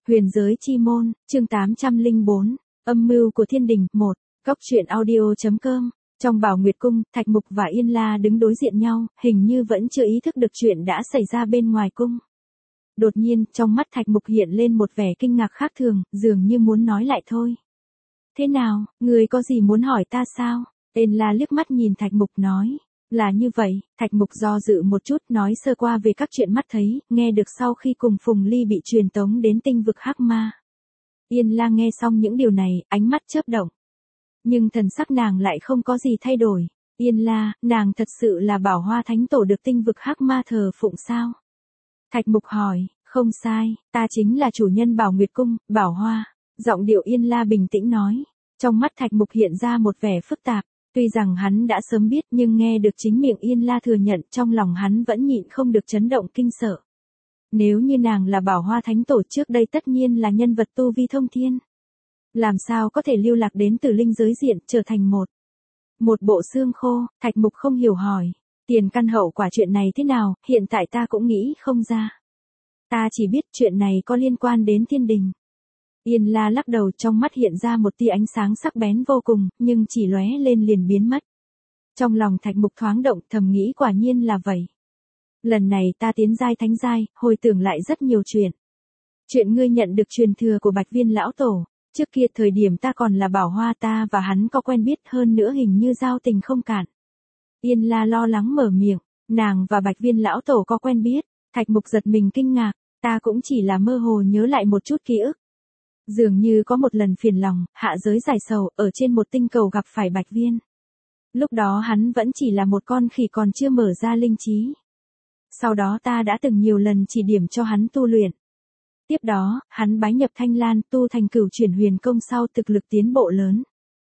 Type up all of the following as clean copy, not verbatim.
Huyền giới chi môn, chương 804, âm mưu của thiên đình, 1, góc truyện audio.com. Trong Bảo Nguyệt Cung, Thạch Mục và Yên La đứng đối diện nhau, hình như vẫn chưa ý thức được chuyện đã xảy ra bên ngoài cung. Đột nhiên, trong mắt Thạch Mục hiện lên một vẻ kinh ngạc khác thường, dường như muốn nói lại thôi. Thế nào, người có gì muốn hỏi ta sao? Yên La liếc mắt nhìn Thạch Mục nói. Là như vậy, Thạch Mục do dự một chút nói sơ qua về các chuyện mắt thấy, nghe được sau khi cùng Phùng Ly bị truyền tống đến tinh vực Hắc Ma. Yên La nghe xong những điều này, ánh mắt chớp động. Nhưng thần sắc nàng lại không có gì thay đổi. Yên La, nàng thật sự là Bảo Hoa Thánh Tổ được tinh vực Hắc Ma thờ phụng sao? Thạch Mục hỏi, không sai, ta chính là chủ nhân Bảo Nguyệt Cung, Bảo Hoa. Giọng điệu Yên La bình tĩnh nói. Trong mắt Thạch Mục hiện ra một vẻ phức tạp. Tuy rằng hắn đã sớm biết nhưng nghe được chính miệng Yên La thừa nhận trong lòng hắn vẫn nhịn không được chấn động kinh sợ. Nếu như nàng là Bảo Hoa Thánh Tổ trước đây tất nhiên là nhân vật tu vi thông thiên. Làm sao có thể lưu lạc đến từ linh giới diện trở thành một bộ xương khô? Thạch Mục không hiểu hỏi. Tiền căn hậu quả chuyện này thế nào, hiện tại ta cũng nghĩ không ra. Ta chỉ biết chuyện này có liên quan đến thiên đình. Yên La lắc đầu, trong mắt hiện ra một tia ánh sáng sắc bén vô cùng, nhưng chỉ lóe lên liền biến mất. Trong lòng Thạch Mục thoáng động, thầm nghĩ quả nhiên là vậy. Lần này ta tiến giai thánh giai, hồi tưởng lại rất nhiều chuyện. Chuyện ngươi nhận được truyền thừa của Bạch Viên lão tổ, trước kia thời điểm ta còn là Bảo Hoa, ta và hắn có quen biết, hơn nữa hình như giao tình không cạn. Yên La lo lắng mở miệng, nàng và Bạch Viên lão tổ có quen biết? Thạch Mục giật mình kinh ngạc, ta cũng chỉ là mơ hồ nhớ lại một chút ký ức. Dường như có một lần phiền lòng, hạ giới giải sầu, ở trên một tinh cầu gặp phải Bạch Viên. Lúc đó hắn vẫn chỉ là một con khỉ còn chưa mở ra linh trí. Sau đó ta đã từng nhiều lần chỉ điểm cho hắn tu luyện. Tiếp đó, hắn bái nhập Thanh Lan, tu thành Cửu Chuyển Huyền Công, sau thực lực tiến bộ lớn.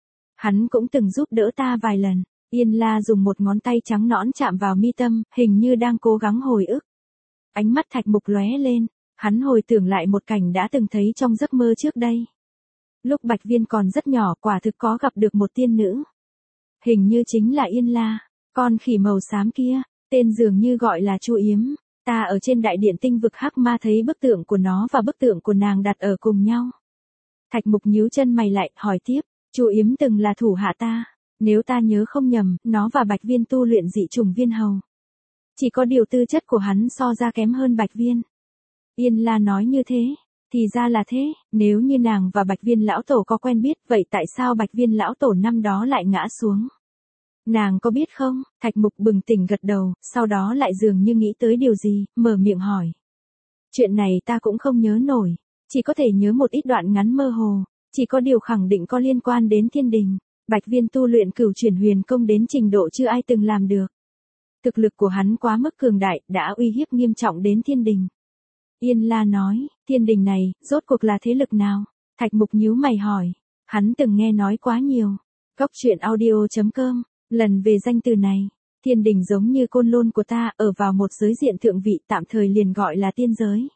Hắn cũng từng giúp đỡ ta vài lần. Yên La dùng một ngón tay trắng nõn chạm vào mi tâm, hình như đang cố gắng hồi ức. Ánh mắt Thạch Mục lóe lên. Hắn hồi tưởng lại một cảnh đã từng thấy trong giấc mơ trước đây. Lúc Bạch Viên còn rất nhỏ, quả thực có gặp được một tiên nữ. Hình như chính là Yên La, con khỉ màu xám kia, tên dường như gọi là Chu Yếm. Ta ở trên đại điện tinh vực Hắc Ma thấy bức tượng của nó và bức tượng của nàng đặt ở cùng nhau. Thạch Mục nhíu chân mày lại, hỏi tiếp, Chu Yếm từng là thủ hạ ta. Nếu ta nhớ không nhầm, nó và Bạch Viên tu luyện dị trùng viên hầu. Chỉ có điều tư chất của hắn so ra kém hơn Bạch Viên. Yên La nói như thế, thì ra là thế, nếu như nàng và Bạch Viên lão tổ có quen biết, vậy tại sao Bạch Viên lão tổ năm đó lại ngã xuống? Nàng có biết không? Thạch Mục bừng tỉnh gật đầu, sau đó lại dường như nghĩ tới điều gì, mở miệng hỏi. Chuyện này ta cũng không nhớ nổi, chỉ có thể nhớ một ít đoạn ngắn mơ hồ, chỉ có điều khẳng định có liên quan đến thiên đình. Bạch Viên tu luyện Cửu Chuyển Huyền Công đến trình độ chưa ai từng làm được. Thực lực của hắn quá mức cường đại, đã uy hiếp nghiêm trọng đến thiên đình. Yên La nói, thiên đình này, rốt cuộc là thế lực nào? Thạch Mục nhíu mày hỏi. Hắn từng nghe nói quá nhiều. Góc truyện audio.com, lần về danh từ này. Thiên đình giống như Côn Lôn của ta, ở vào một giới diện thượng vị, tạm thời liền gọi là tiên giới.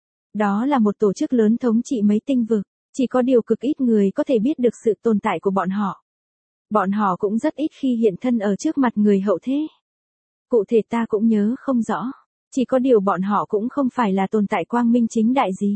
Đó là một tổ chức lớn thống trị mấy tinh vực, chỉ có điều cực ít người có thể biết được sự tồn tại của bọn họ. Bọn họ cũng rất ít khi hiện thân ở trước mặt người hậu thế. Cụ thể ta cũng nhớ không rõ. Chỉ có điều bọn họ cũng không phải là tồn tại quang minh chính đại gì.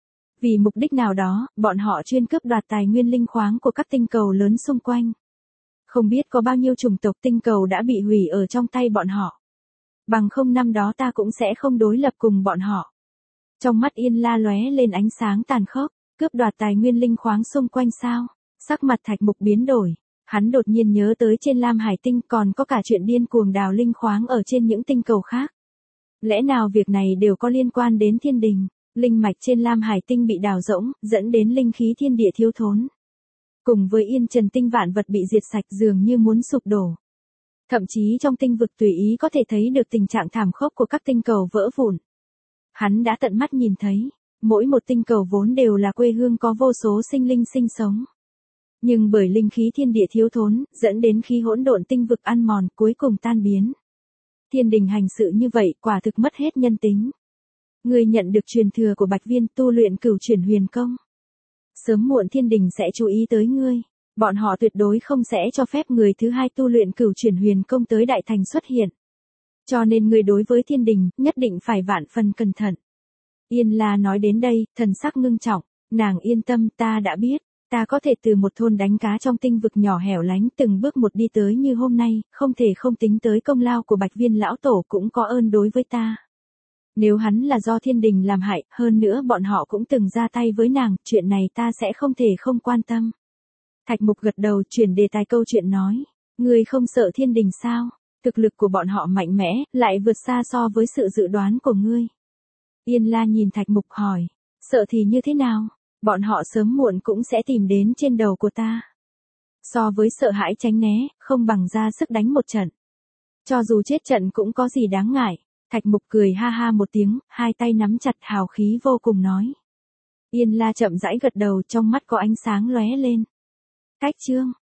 Vì mục đích nào đó, bọn họ chuyên cướp đoạt tài nguyên linh khoáng của các tinh cầu lớn xung quanh. Không biết có bao nhiêu chủng tộc tinh cầu đã bị hủy ở trong tay bọn họ. Bằng không năm đó ta cũng sẽ không đối lập cùng bọn họ. Trong mắt Yên La lóe lên ánh sáng tàn khốc, cướp đoạt tài nguyên linh khoáng xung quanh sao? Sắc mặt Thạch Mục biến đổi. Hắn đột nhiên nhớ tới trên Lam Hải Tinh còn có cả chuyện điên cuồng đào linh khoáng ở trên những tinh cầu khác. Lẽ nào việc này đều có liên quan đến thiên đình? Linh mạch trên Lam Hải Tinh bị đào rỗng, dẫn đến linh khí thiên địa thiếu thốn. Cùng với Yên Trần Tinh vạn vật bị diệt sạch, dường như muốn sụp đổ. Thậm chí trong tinh vực tùy ý có thể thấy được tình trạng thảm khốc của các tinh cầu vỡ vụn. Hắn đã tận mắt nhìn thấy, mỗi một tinh cầu vốn đều là quê hương có vô số sinh linh sinh sống. Nhưng bởi linh khí thiên địa thiếu thốn, dẫn đến khí hỗn độn tinh vực ăn mòn, cuối cùng tan biến. Thiên đình hành sự như vậy, quả thực mất hết nhân tính. Ngươi nhận được truyền thừa của Bạch Viên tu luyện Cửu Chuyển Huyền Công. Sớm muộn thiên đình sẽ chú ý tới ngươi. Bọn họ tuyệt đối không sẽ cho phép người thứ hai tu luyện Cửu Chuyển Huyền Công tới đại thành xuất hiện. Cho nên ngươi đối với thiên đình, nhất định phải vạn phần cẩn thận. Yên La nói đến đây, thần sắc ngưng trọng, nàng yên tâm, ta đã biết, ta có thể từ một thôn đánh cá trong tinh vực nhỏ hẻo lánh từng bước một đi tới như hôm nay, không thể không tính tới công lao của Bạch Viên lão tổ cũng có ơn đối với ta. Nếu hắn là do thiên đình làm hại, hơn nữa bọn họ cũng từng ra tay với nàng, chuyện này ta sẽ không thể không quan tâm. Thạch Mục gật đầu, chuyển đề tài câu chuyện nói, ngươi không sợ thiên đình sao? Thực lực của bọn họ mạnh mẽ, lại vượt xa so với sự dự đoán của ngươi. Yên La nhìn Thạch Mục hỏi, sợ thì như thế nào? Bọn họ sớm muộn cũng sẽ tìm đến trên đầu của ta. So với sợ hãi tránh né, không bằng ra sức đánh một trận. Cho dù chết trận cũng có gì đáng ngại. Thạch Mục cười ha ha một tiếng, hai tay nắm chặt hào khí vô cùng nói. Yên La chậm rãi gật đầu, trong mắt có ánh sáng lóe lên. Cách chương